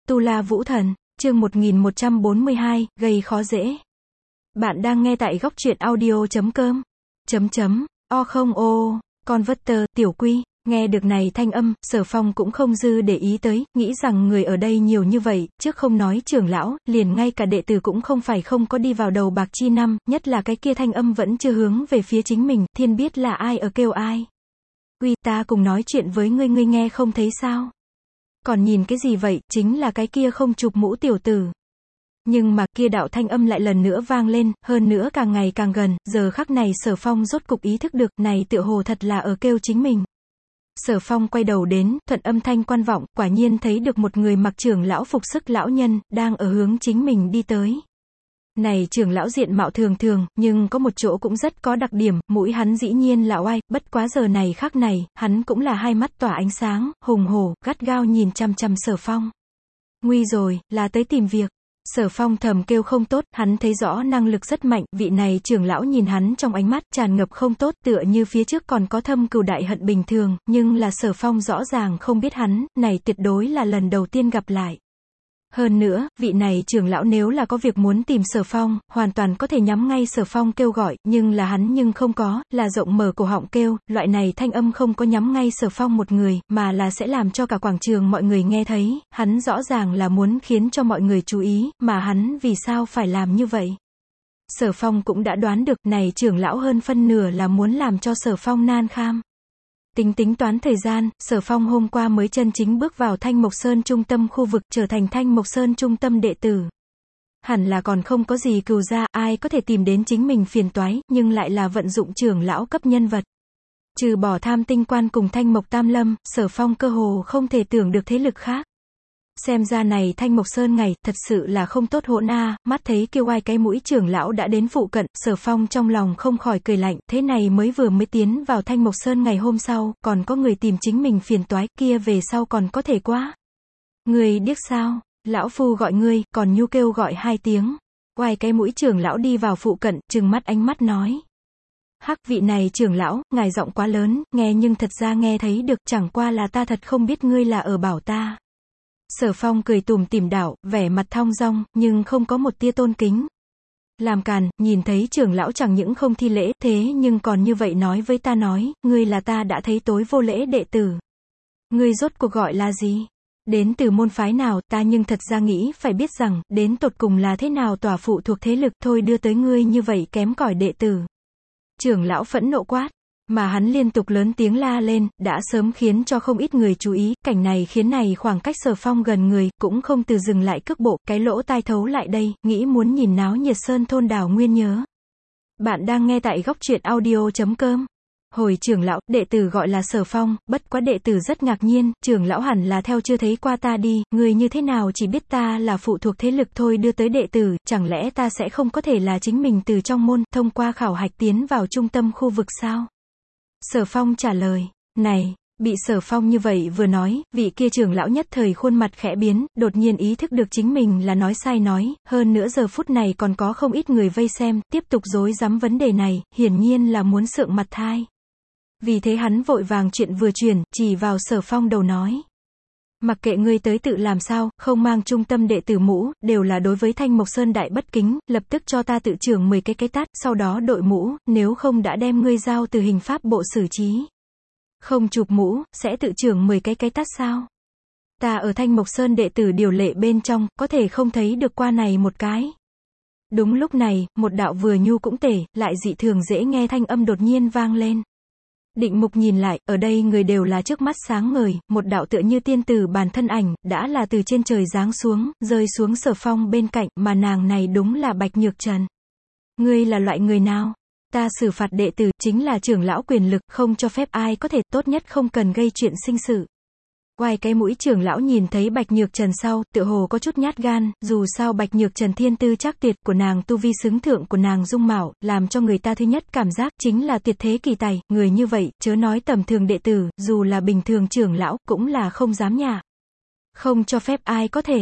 Tu La Vũ Thần, chương 1142, gây khó dễ. Bạn đang nghe tại góc truyện audio.com. O không ô, Converter, tiểu quy. Nghe được này thanh âm, Sở Phong cũng không dư để ý tới, nghĩ rằng người ở đây nhiều như vậy, trước không nói trưởng lão, liền ngay cả đệ tử cũng không phải không có đi vào đầu bạc chi năm, nhất là cái kia thanh âm vẫn chưa hướng về phía chính mình, thiên biết là ai ở kêu ai. Quy, ta cùng nói chuyện với ngươi, ngươi nghe không thấy sao? Còn nhìn cái gì vậy, chính là cái kia không chụp mũ tiểu tử. Nhưng mà kia đạo thanh âm lại lần nữa vang lên, hơn nữa càng ngày càng gần, giờ khắc này Sở Phong rốt cục ý thức được, này tựa hồ thật là ở kêu chính mình. Sở Phong quay đầu đến, thuận âm thanh quan vọng, quả nhiên thấy được một người mặc trưởng lão phục sức lão nhân, đang ở hướng chính mình đi tới. Này trưởng lão diện mạo thường thường, nhưng có một chỗ cũng rất có đặc điểm, mũi hắn dĩ nhiên là oai, bất quá giờ này khắc này, hắn cũng là hai mắt tỏa ánh sáng, hùng hổ, gắt gao nhìn chằm chằm Sở Phong. Nguy rồi, là tới tìm việc. Sở Phong thầm kêu không tốt, hắn thấy rõ năng lực rất mạnh, vị này trưởng lão nhìn hắn trong ánh mắt tràn ngập không tốt, tựa như phía trước còn có thâm cừu đại hận bình thường, nhưng là Sở Phong rõ ràng không biết hắn, này tuyệt đối là lần đầu tiên gặp lại. Hơn nữa, vị này trưởng lão nếu là có việc muốn tìm Sở Phong, hoàn toàn có thể nhắm ngay Sở Phong kêu gọi, nhưng là hắn nhưng không có, là rộng mở cổ họng kêu, loại này thanh âm không có nhắm ngay Sở Phong một người, mà là sẽ làm cho cả quảng trường mọi người nghe thấy, hắn rõ ràng là muốn khiến cho mọi người chú ý, mà hắn vì sao phải làm như vậy? Sở Phong cũng đã đoán được, này trưởng lão hơn phân nửa là muốn làm cho Sở Phong nan kham. Tính toán thời gian, Sở Phong hôm qua mới chân chính bước vào Thanh Mộc Sơn trung tâm khu vực, trở thành Thanh Mộc Sơn trung tâm đệ tử. Hẳn là còn không có gì cừu gia, ai có thể tìm đến chính mình phiền toái, nhưng lại là vận dụng trưởng lão cấp nhân vật. Trừ bỏ Tham Tinh Quan cùng Thanh Mộc Tam Lâm, Sở Phong cơ hồ không thể tưởng được thế lực khác. Xem ra này Thanh Mộc Sơn ngày, thật sự là không tốt hỗn a, mắt thấy kêu oai cái mũi trưởng lão đã đến phụ cận, Sở Phong trong lòng không khỏi cười lạnh, thế này mới tiến vào Thanh Mộc Sơn ngày hôm sau, còn có người tìm chính mình phiền toái, kia về sau còn có thể quá. Người điếc sao, lão phu gọi ngươi, còn nhu kêu gọi 2 tiếng. Oai cái mũi trưởng lão đi vào phụ cận, trừng mắt ánh mắt nói. Hắc, vị này trưởng lão, ngài giọng quá lớn, nghe nhưng thật ra nghe thấy được, chẳng qua là ta thật không biết ngươi là ở bảo ta. Sở Phong cười tủm tỉm đảo, vẻ mặt thong dong, nhưng không có một tia tôn kính. Làm càn, nhìn thấy trưởng lão chẳng những không thi lễ, thế nhưng còn như vậy nói với ta nói, ngươi là ta đã thấy tối vô lễ đệ tử. Ngươi rốt cuộc gọi là gì? Đến từ môn phái nào, ta nhưng thật ra nghĩ phải biết rằng, đến tột cùng là thế nào tỏa phụ thuộc thế lực thôi đưa tới ngươi như vậy kém cỏi đệ tử. Trưởng lão phẫn nộ quát. Mà hắn liên tục lớn tiếng la lên, đã sớm khiến cho không ít người chú ý, cảnh này khiến này khoảng cách Sở Phong gần người, cũng không từ dừng lại cước bộ, cái lỗ tai thấu lại đây, nghĩ muốn nhìn náo nhiệt sơn thôn đảo nguyên nhớ. Bạn đang nghe tại góc truyện audio.com. Hồi trưởng lão, đệ tử gọi là Sở Phong, bất quá đệ tử rất ngạc nhiên, trưởng lão hẳn là theo chưa thấy qua ta đi, người như thế nào chỉ biết ta là phụ thuộc thế lực thôi đưa tới đệ tử, chẳng lẽ ta sẽ không có thể là chính mình từ trong môn, thông qua khảo hạch tiến vào trung tâm khu vực sao? Sở Phong trả lời, này, bị Sở Phong như vậy vừa nói, vị kia trưởng lão nhất thời khuôn mặt khẽ biến, đột nhiên ý thức được chính mình là nói sai nói, hơn nữa giờ phút này còn có không ít người vây xem, tiếp tục rối rắm vấn đề này, hiển nhiên là muốn sượng mặt thai. Vì thế hắn vội vàng chuyện vừa chuyển, chỉ vào Sở Phong đầu nói. Mặc kệ ngươi tới tự làm sao, không mang trung tâm đệ tử mũ, đều là đối với Thanh Mộc Sơn đại bất kính, lập tức cho ta tự trưởng 10 cái tát, sau đó đội mũ, nếu không đã đem ngươi giao từ hình pháp bộ xử trí. Không chụp mũ, sẽ tự trưởng 10 cái tát sao? Ta ở Thanh Mộc Sơn đệ tử điều lệ bên trong, có thể không thấy được qua này một cái. Đúng lúc này, một đạo vừa nhu cũng tể, lại dị thường dễ nghe thanh âm đột nhiên vang lên. Định mục nhìn lại, ở đây người đều là trước mắt sáng ngời, một đạo tựa như tiên tử bản thân ảnh, đã là từ trên trời giáng xuống, rơi xuống Sở Phong bên cạnh, mà nàng này đúng là Bạch Nhược Trần. Ngươi là loại người nào? Ta xử phạt đệ tử, chính là trưởng lão quyền lực, không cho phép ai có thể, tốt nhất không cần gây chuyện sinh sự. Quay cái mũi trưởng lão nhìn thấy Bạch Nhược Trần sau, tựa hồ có chút nhát gan, dù sao Bạch Nhược Trần thiên tư trác tuyệt của nàng tu vi xứng thượng của nàng dung mạo, làm cho người ta thứ nhất cảm giác chính là tuyệt thế kỳ tài, người như vậy, chớ nói tầm thường đệ tử, dù là bình thường trưởng lão, cũng là không dám nhả. Không cho phép ai có thể.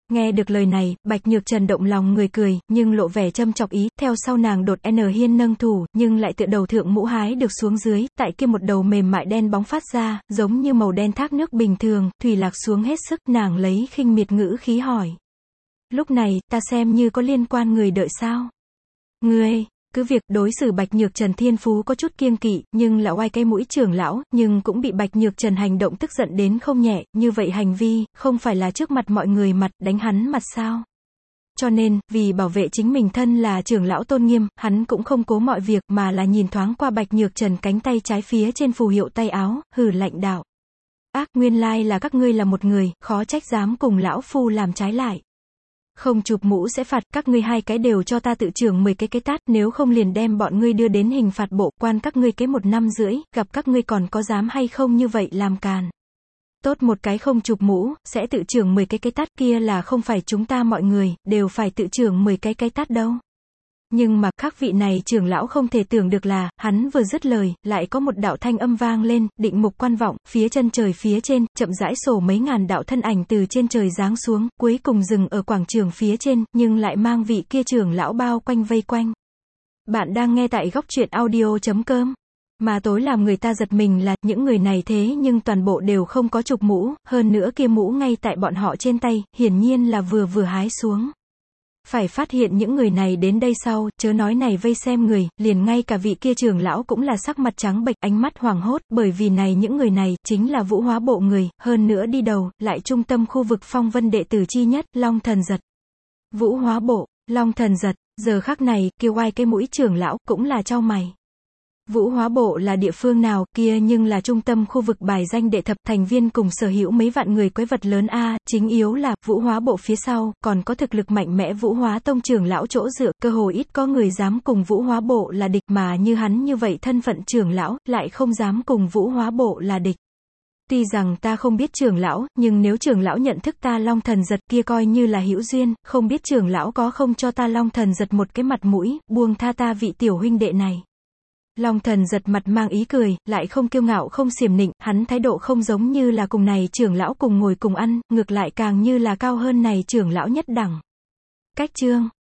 Nghe được lời này, Bạch Nhược Trần động lòng người cười, nhưng lộ vẻ châm chọc ý, theo sau nàng đột N Hiên nâng thủ, nhưng lại tựa đầu thượng mũ hái được xuống dưới, tại kia một đầu mềm mại đen bóng phát ra, giống như màu đen thác nước bình thường, thủy lạc xuống hết sức, nàng lấy khinh miệt ngữ khí hỏi. Lúc này, ta xem như có liên quan người đợi sao? Ngươi, cứ việc đối xử Bạch Nhược Trần thiên phú có chút kiêng kỵ, nhưng là oai cái mũi trưởng lão, nhưng cũng bị Bạch Nhược Trần hành động tức giận đến không nhẹ, như vậy hành vi, không phải là trước mặt mọi người mặt, đánh hắn mặt sao? Cho nên, vì bảo vệ chính mình thân là trưởng lão tôn nghiêm, hắn cũng không cố mọi việc, mà là nhìn thoáng qua Bạch Nhược Trần cánh tay trái phía trên phù hiệu tay áo, hừ lạnh đạo. Ác, nguyên lai là các ngươi là một người, khó trách dám cùng lão phu làm trái lại. Không chụp mũ sẽ phạt, các ngươi hai cái đều cho ta tự trưởng 10 cái tát, nếu không liền đem bọn ngươi đưa đến hình phạt bộ, quan các ngươi cái 1 năm rưỡi, gặp các ngươi còn có dám hay không như vậy làm càn. Tốt một cái không chụp mũ, sẽ tự trưởng 10 cái tát kia là không phải chúng ta mọi người, đều phải tự trưởng 10 cái tát đâu. Nhưng mà, các vị này trưởng lão không thể tưởng được là, hắn vừa dứt lời, lại có một đạo thanh âm vang lên, định mục quan vọng, phía chân trời phía trên, chậm rãi sổ mấy ngàn đạo thân ảnh từ trên trời giáng xuống, cuối cùng dừng ở quảng trường phía trên, nhưng lại mang vị kia trưởng lão bao quanh vây quanh. Bạn đang nghe tại góc truyện audio.com. Mà tối làm người ta giật mình là, những người này thế nhưng toàn bộ đều không có chụp mũ, hơn nữa kia mũ ngay tại bọn họ trên tay, hiển nhiên là vừa hái xuống. Phải phát hiện những người này đến đây sau, chớ nói này vây xem người, liền ngay cả vị kia trưởng lão cũng là sắc mặt trắng bệch, ánh mắt hoảng hốt, bởi vì này những người này, chính là Vũ Hóa Bộ người, hơn nữa đi đầu, lại trung tâm khu vực phong vân đệ tử chi nhất, Long Thần Giật. Vũ Hóa Bộ, Long Thần Giật, giờ khắc này, kêu oai cái mũi trưởng lão, cũng là chau mày. Vũ Hóa Bộ là địa phương nào, kia nhưng là trung tâm khu vực bài danh đệ thập, thành viên cùng sở hữu mấy vạn người quái vật lớn a, chính yếu là, Vũ Hóa Bộ phía sau, còn có thực lực mạnh mẽ Vũ Hóa Tông trưởng lão chỗ dựa, cơ hồ ít có người dám cùng Vũ Hóa Bộ là địch, mà như hắn như vậy thân phận trưởng lão, lại không dám cùng Vũ Hóa Bộ là địch. Tuy rằng ta không biết trưởng lão, nhưng nếu trưởng lão nhận thức ta Long Thần Giật kia coi như là hữu duyên, không biết trưởng lão có không cho ta Long Thần Giật một cái mặt mũi, buông tha ta vị tiểu huynh đệ này. Long Thần Giật mặt mang ý cười, lại không kiêu ngạo không xiểm nịnh, hắn thái độ không giống như là cùng này trưởng lão cùng ngồi cùng ăn, ngược lại càng như là cao hơn này trưởng lão nhất đẳng. Cách chương